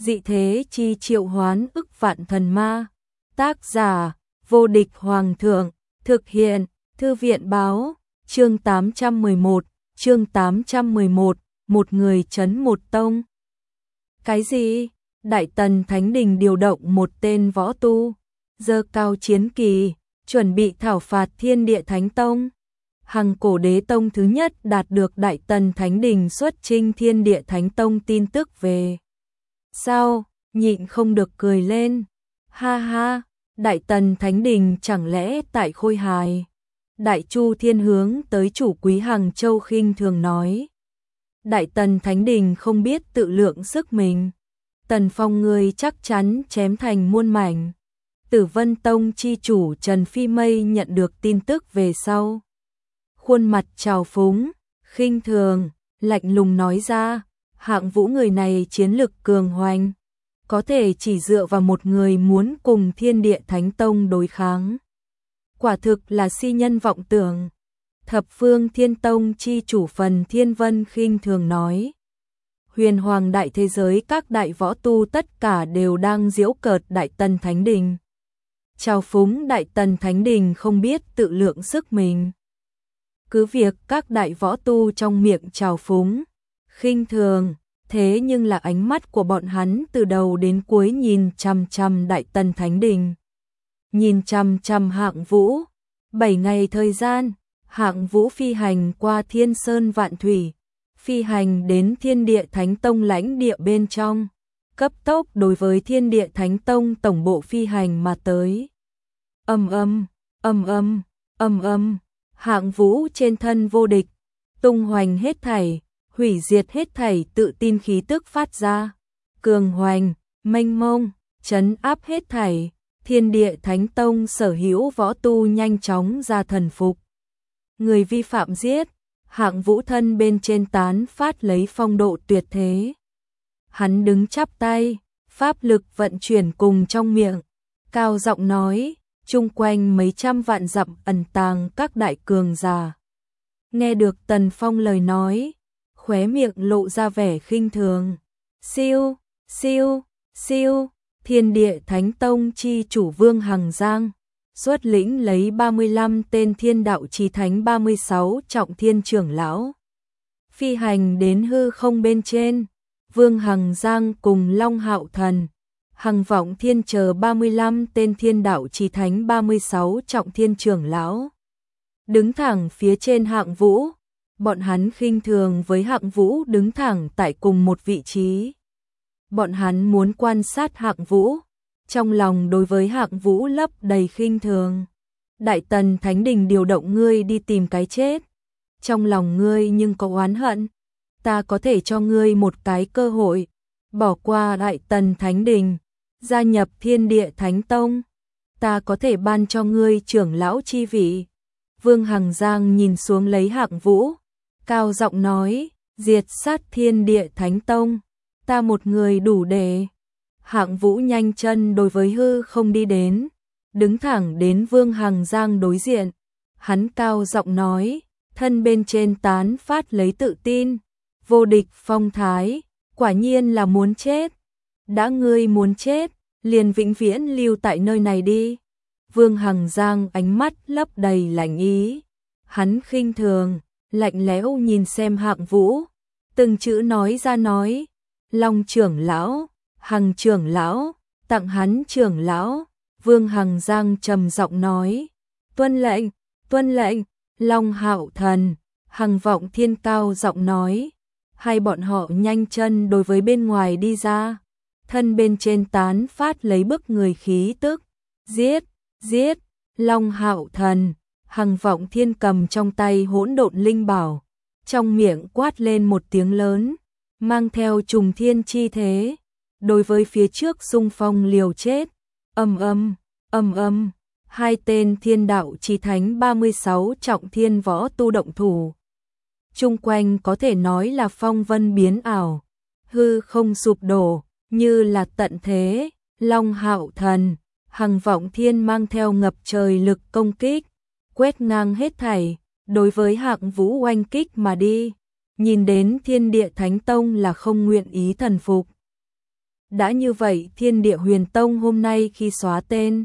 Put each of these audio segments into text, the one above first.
dị thế chi triệu hoán ức vạn thần ma. Tác giả, vô địch hoàng thượng, thực hiện, thư viện báo, chương 811, một người trấn một tông. Cái gì? Đại Tần Thánh Đình điều động một tên võ tu, giơ cao chiến kỳ, chuẩn bị thảo phạt Thiên Địa Thánh Tông. Hằng Cổ Đế Tông thứ nhất đạt được Đại Tần Thánh Đình xuất chinh Thiên Địa Thánh Tông tin tức về. Sao, nhịn không được cười lên. Ha ha, Đại Tần Thánh Đình chẳng lẽ tại Khôi Hài? Đại Chu Thiên hướng tới chủ quý Hằng Châu khinh thường nói. Đại Tần Thánh Đình không biết tự lượng sức mình. Tần Phong ngươi chắc chắn chém thành muôn mảnh. Tử Vân Tông chi chủ Trần Phi Mây nhận được tin tức về sau. Khuôn mặt trào phúng, khinh thường, lạnh lùng nói ra, Hạng Vũ người này chiến lực cường hoành, có thể chỉ dựa vào một người muốn cùng Thiên Địa Thánh Tông đối kháng. Quả thực là si nhân vọng tưởng. Thập Phương Thiên Tông chi chủ Phần Thiên Vân khinh thường nói. Huyền hoàng đại thế giới các đại võ tu tất cả đều đang giễu cợt Đại Tần Thánh Đình. Trào phúng Đại Tần Thánh Đình không biết tự lượng sức mình. Cứ việc các đại võ tu trong miệng trào phúng, khinh thường, thế nhưng là ánh mắt của bọn hắn từ đầu đến cuối nhìn chằm chằm Đại Tần Thánh Đình. Nhìn chằm chằm Hạng Vũ. 7 ngày thời gian, Hạng Vũ phi hành qua Thiên Sơn Vạn Thủy, phi hành đến Thiên Địa Thánh Tông lãnh địa bên trong, cấp tốc đối với Thiên Địa Thánh Tông tổng bộ phi hành mà tới. Hạng Vũ trên thân vô địch, tung hoành hết thảy, hủy diệt hết thảy tự tin khí tức phát ra, cường hoành, mênh mông, trấn áp hết thảy. Thiên Địa Thánh Tông sở hữu võ tu nhanh chóng ra thần phục. Người vi phạm giết. Hạng Vũ thân bên trên tán phát lấy phong độ tuyệt thế. Hắn đứng chắp tay, pháp lực vận chuyển cùng trong miệng, cao giọng nói, chung quanh mấy trăm vạn dặm ẩn tàng các đại cường giả. Nghe được Tần Phong lời nói, khóe miệng lộ ra vẻ khinh thường. Siêu, siêu, siêu, Thiên Địa Thánh Tông chi chủ Vương Hằng Giang xuất lĩnh lấy 35 tên Thiên Đạo Chí Thánh 36 trọng thiên trưởng lão, phi hành đến hư không bên trên. Vương Hằng Giang cùng Long Hạo Thần, Hằng Vọng Thiên chờ 35 tên Thiên Đạo Chí Thánh 36 trọng thiên trưởng lão, đứng thẳng phía trên Hạng Vũ. Bọn hắn khinh thường với Hạng Vũ đứng thẳng tại cùng một vị trí. Bọn hắn muốn quan sát Hạng Vũ, trong lòng đối với Hạng Vũ lấp đầy khinh thường. Đại Tần Thánh Đình điều động ngươi đi tìm cái chết, trong lòng ngươi nhưng có oán hận. Ta có thể cho ngươi một cái cơ hội, bỏ qua Đại Tần Thánh Đình, gia nhập Thiên Địa Thánh Tông. Ta có thể ban cho ngươi trưởng lão chi vị. Vương Hằng Giang nhìn xuống lấy Hạng Vũ, cao giọng nói, diệt sát Thiên Địa Thánh Tông, ta một người đủ để. Hạng Vũ nhanh chân đối với hư không đi đến, đứng thẳng đến Vương Hằng Giang đối diện. Hắn cao giọng nói, thân bên trên tán phát lấy tự tin, vô địch phong thái, quả nhiên là muốn chết. Đã ngươi muốn chết, liền vĩnh viễn lưu tại nơi này đi. Vương Hằng Giang ánh mắt lấp đầy lạnh ý. Hắn khinh thường, lạnh lẽo nhìn xem Hạng Vũ, từng chữ nói ra nói, Long trưởng lão, Hằng trưởng lão, tặng hắn trưởng lão. Vương Hằng Giang trầm giọng nói, tuân lệnh, tuân lệnh. Long Hạo Thần, Hằng Vọng Thiên cao giọng nói. Hai bọn họ nhanh chân đối với bên ngoài đi ra, thân bên trên tán phát lấy bức người khí tức. Giết, giết. Long Hạo Thần, Hằng Vọng Thiên cầm trong tay hỗn độn linh bảo, trong miệng quát lên một tiếng lớn, mang theo trùng thiên chi thế, đối với phía trước xung phong liều chết. Hai tên Thiên Đạo Chí Thánh 36 trọng thiên võ tu động thủ. Chung quanh có thể nói là phong vân biến ảo, hư không sụp đổ, như là tận thế. Long Hạo Thần, Hằng Vọng Thiên mang theo ngập trời lực công kích, quét ngang hết thảy, đối với Hạng Vũ oanh kích mà đi. Nhìn đến Thiên Địa Thánh Tông là không nguyện ý thần phục. Đã như vậy Thiên Địa Huyền Tông hôm nay khi xóa tên.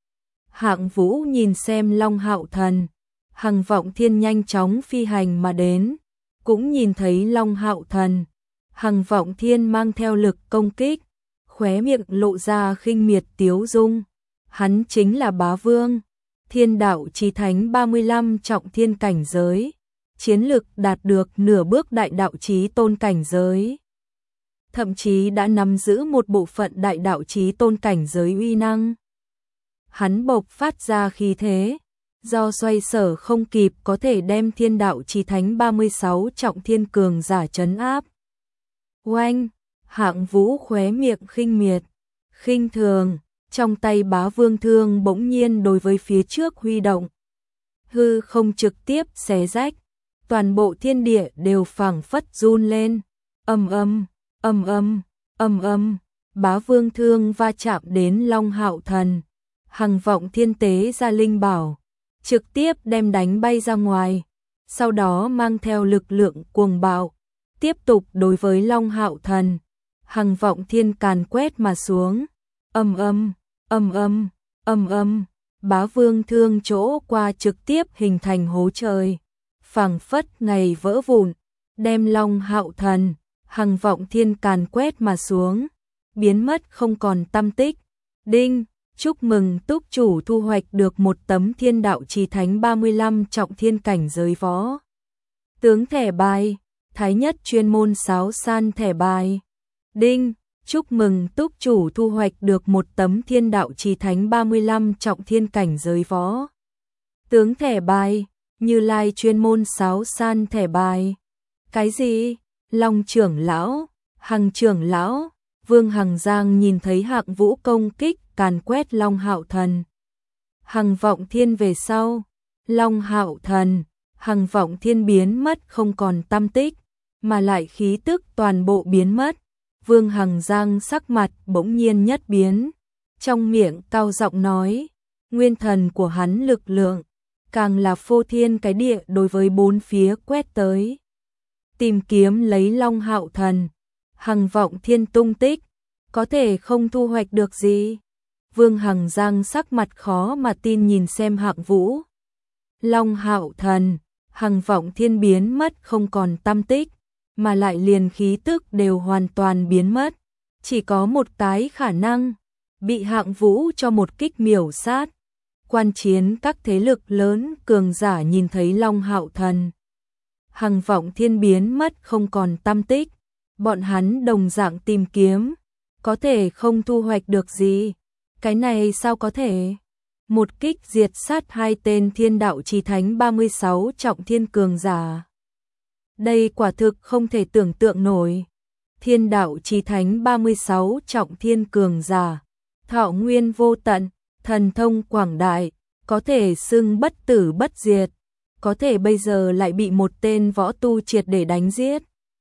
Hạng Vũ nhìn xem Long Hạo Thần, Hằng Vọng Thiên nhanh chóng phi hành mà đến, cũng nhìn thấy Long Hạo Thần, Hằng Vọng Thiên mang theo lực công kích, khóe miệng lộ ra khinh miệt tiếu dung. Hắn chính là Bá Vương, Thiên Đạo Chí Thánh 35 trọng thiên cảnh giới, chiến lực đạt được nửa bước đại đạo chí tôn cảnh giới. Thậm chí đã nắm giữ một bộ phận đại đạo chí tôn cảnh giới uy năng. Hắn bộc phát ra khí thế, do xoay sở không kịp có thể đem Thiên Đạo Chí Thánh 36 trọng thiên cường giả trấn áp. Oanh, Hạng Vũ khóe miệng khinh miệt, khinh thường, trong tay Bá Vương thương bỗng nhiên đối với phía trước huy động. Hư không trực tiếp xé rách, toàn bộ thiên địa đều phảng phất run lên. Ầm ầm, ầm ầm, ầm ầm, Bá Vương thương va chạm đến Long Hạo Thần, Hằng Vọng Thiên tế ra linh bảo, trực tiếp đem đánh bay ra ngoài, sau đó mang theo lực lượng cuồng bạo, tiếp tục đối với Long Hạo Thần, Hằng Vọng Thiên càn quét mà xuống. Ầm ầm, ầm ầm, ầm ầm, Bá Vương thương chỗ qua trực tiếp hình thành hố trời, phảng phất ngày vỡ vụn, đem Long Hạo Thần, Hằng Vọng Thiên càn quét mà xuống, biến mất không còn tăm tích. Đinh, chúc mừng túc chủ thu hoạch được một tấm Thiên Đạo Chí Thánh 35 trọng thiên cảnh giới võ tướng thẻ bài, Thái Nhất chuyên môn sáo san thẻ bài. Đinh, chúc mừng túc chủ thu hoạch được một tấm Thiên Đạo Chí Thánh 35 trọng thiên cảnh giới võ tướng thẻ bài, Như Lai chuyên môn sáo san thẻ bài. Cái gì? Long trưởng lão, Hằng trưởng lão, Vương Hằng Giang nhìn thấy Hạng Vũ công kích càn quét Long Hạo Thần, Hằng Vọng Thiên về sau, Long Hạo Thần, Hằng Vọng Thiên biến mất không còn tăm tích, mà lại khí tức toàn bộ biến mất. Vương Hằng Giang sắc mặt bỗng nhiên nhất biến, trong miệng cao giọng nói, nguyên thần của hắn lực lượng, càng là phô thiên cái địa đối với bốn phía quét tới. Tìm kiếm lấy Long Hạo Thần, Hằng Vọng Thiên tung tích, có thể không thu hoạch được gì. Vương Hằng Giang sắc mặt khó mà tin nhìn xem Hạng Vũ. Long Hạo Thần, Hằng Vọng Thiên biến mất không còn tăm tích, mà lại liền khí tức đều hoàn toàn biến mất. Chỉ có một cái khả năng, bị Hạng Vũ cho một kích miểu sát. Quan chiến các thế lực lớn cường giả nhìn thấy Long Hạo Thần, Hằng Vọng Thiên biến mất không còn tăm tích, bọn hắn đồng dạng tìm kiếm, có thể không thu hoạch được gì. Cái này sao có thể? Một kích diệt sát hai tên Thiên Đạo Chí Thánh 36 trọng thiên cường giả. Đây quả thực không thể tưởng tượng nổi. Thiên Đạo Chí Thánh 36 trọng thiên cường giả, thọ nguyên vô tận, thần thông quảng đại, có thể xưng bất tử bất diệt, có thể bây giờ lại bị một tên võ tu triệt để đánh giết.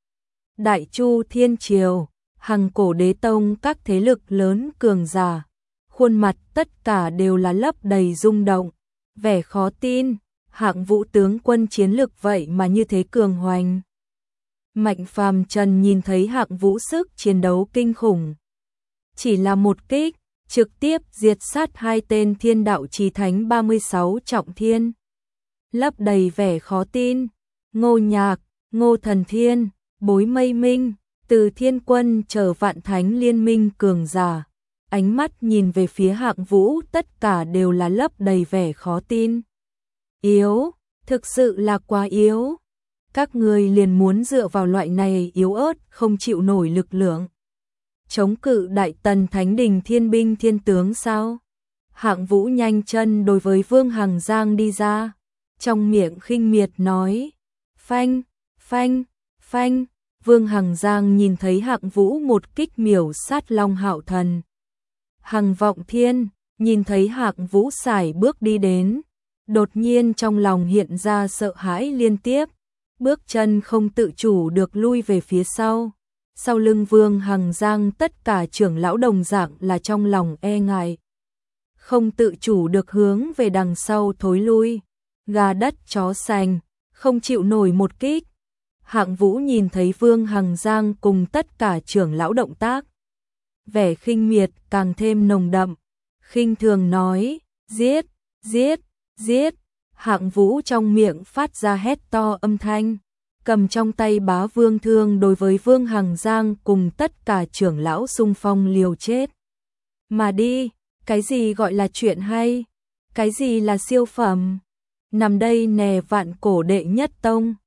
Đại Chu Thiên Triều, Hằng Cổ Đế Tông các thế lực lớn cường giả, khuôn mặt tất cả đều là lấp đầy rung động, vẻ khó tin, Hạng Vũ tướng quân chiến lực vậy mà như thế cường hoành. Mạnh Phàm Trần nhìn thấy Hạng Vũ sức chiến đấu kinh khủng, chỉ là một kích, trực tiếp diệt sát hai tên Thiên Đạo Chí Thánh 36 trọng thiên. Lấp đầy vẻ khó tin, Ngô Nhạc, Ngô Thần Thiên, Bối Mây Minh, Từ Thiên Quân chờ vạn thánh liên minh cường giả, ánh mắt nhìn về phía Hạng Vũ tất cả đều là lấp đầy vẻ khó tin. Yếu, thực sự là quá yếu. Các người liền muốn dựa vào loại này yếu ớt không chịu nổi lực lượng, chống cự Đại Tần Thánh Đình Thiên binh thiên tướng sao? Hạng Vũ nhanh chân đối với Vương Hằng Giang đi ra, trong miệng khinh miệt nói, phanh, phanh, phanh. Vương Hằng Giang nhìn thấy Hạng Vũ một kích miểu sát Long Hạo Thần, Hằng Vọng Thiên nhìn thấy Hạng Vũ sải bước đi đến, đột nhiên trong lòng hiện ra sợ hãi liên tiếp, bước chân không tự chủ được lui về phía sau. Sau lưng Vương Hằng Giang tất cả trưởng lão đồng dạng là trong lòng e ngại, không tự chủ được hướng về đằng sau thối lui, gà đất chó sành, không chịu nổi một kích. Hạng Vũ nhìn thấy Vương Hằng Giang cùng tất cả trưởng lão động tác, vẻ khinh miệt càng thêm nồng đậm, khinh thường nói, giết, giết, giết. Hạng Vũ trong miệng phát ra hét to âm thanh, cầm trong tay Bá Vương thương đối với Vương Hằng Giang cùng tất cả trưởng lão xung phong liều chết. Mà đi, cái gì gọi là chuyện hay? Cái gì là siêu phẩm? Nằm đây nè vạn cổ đệ nhất tông.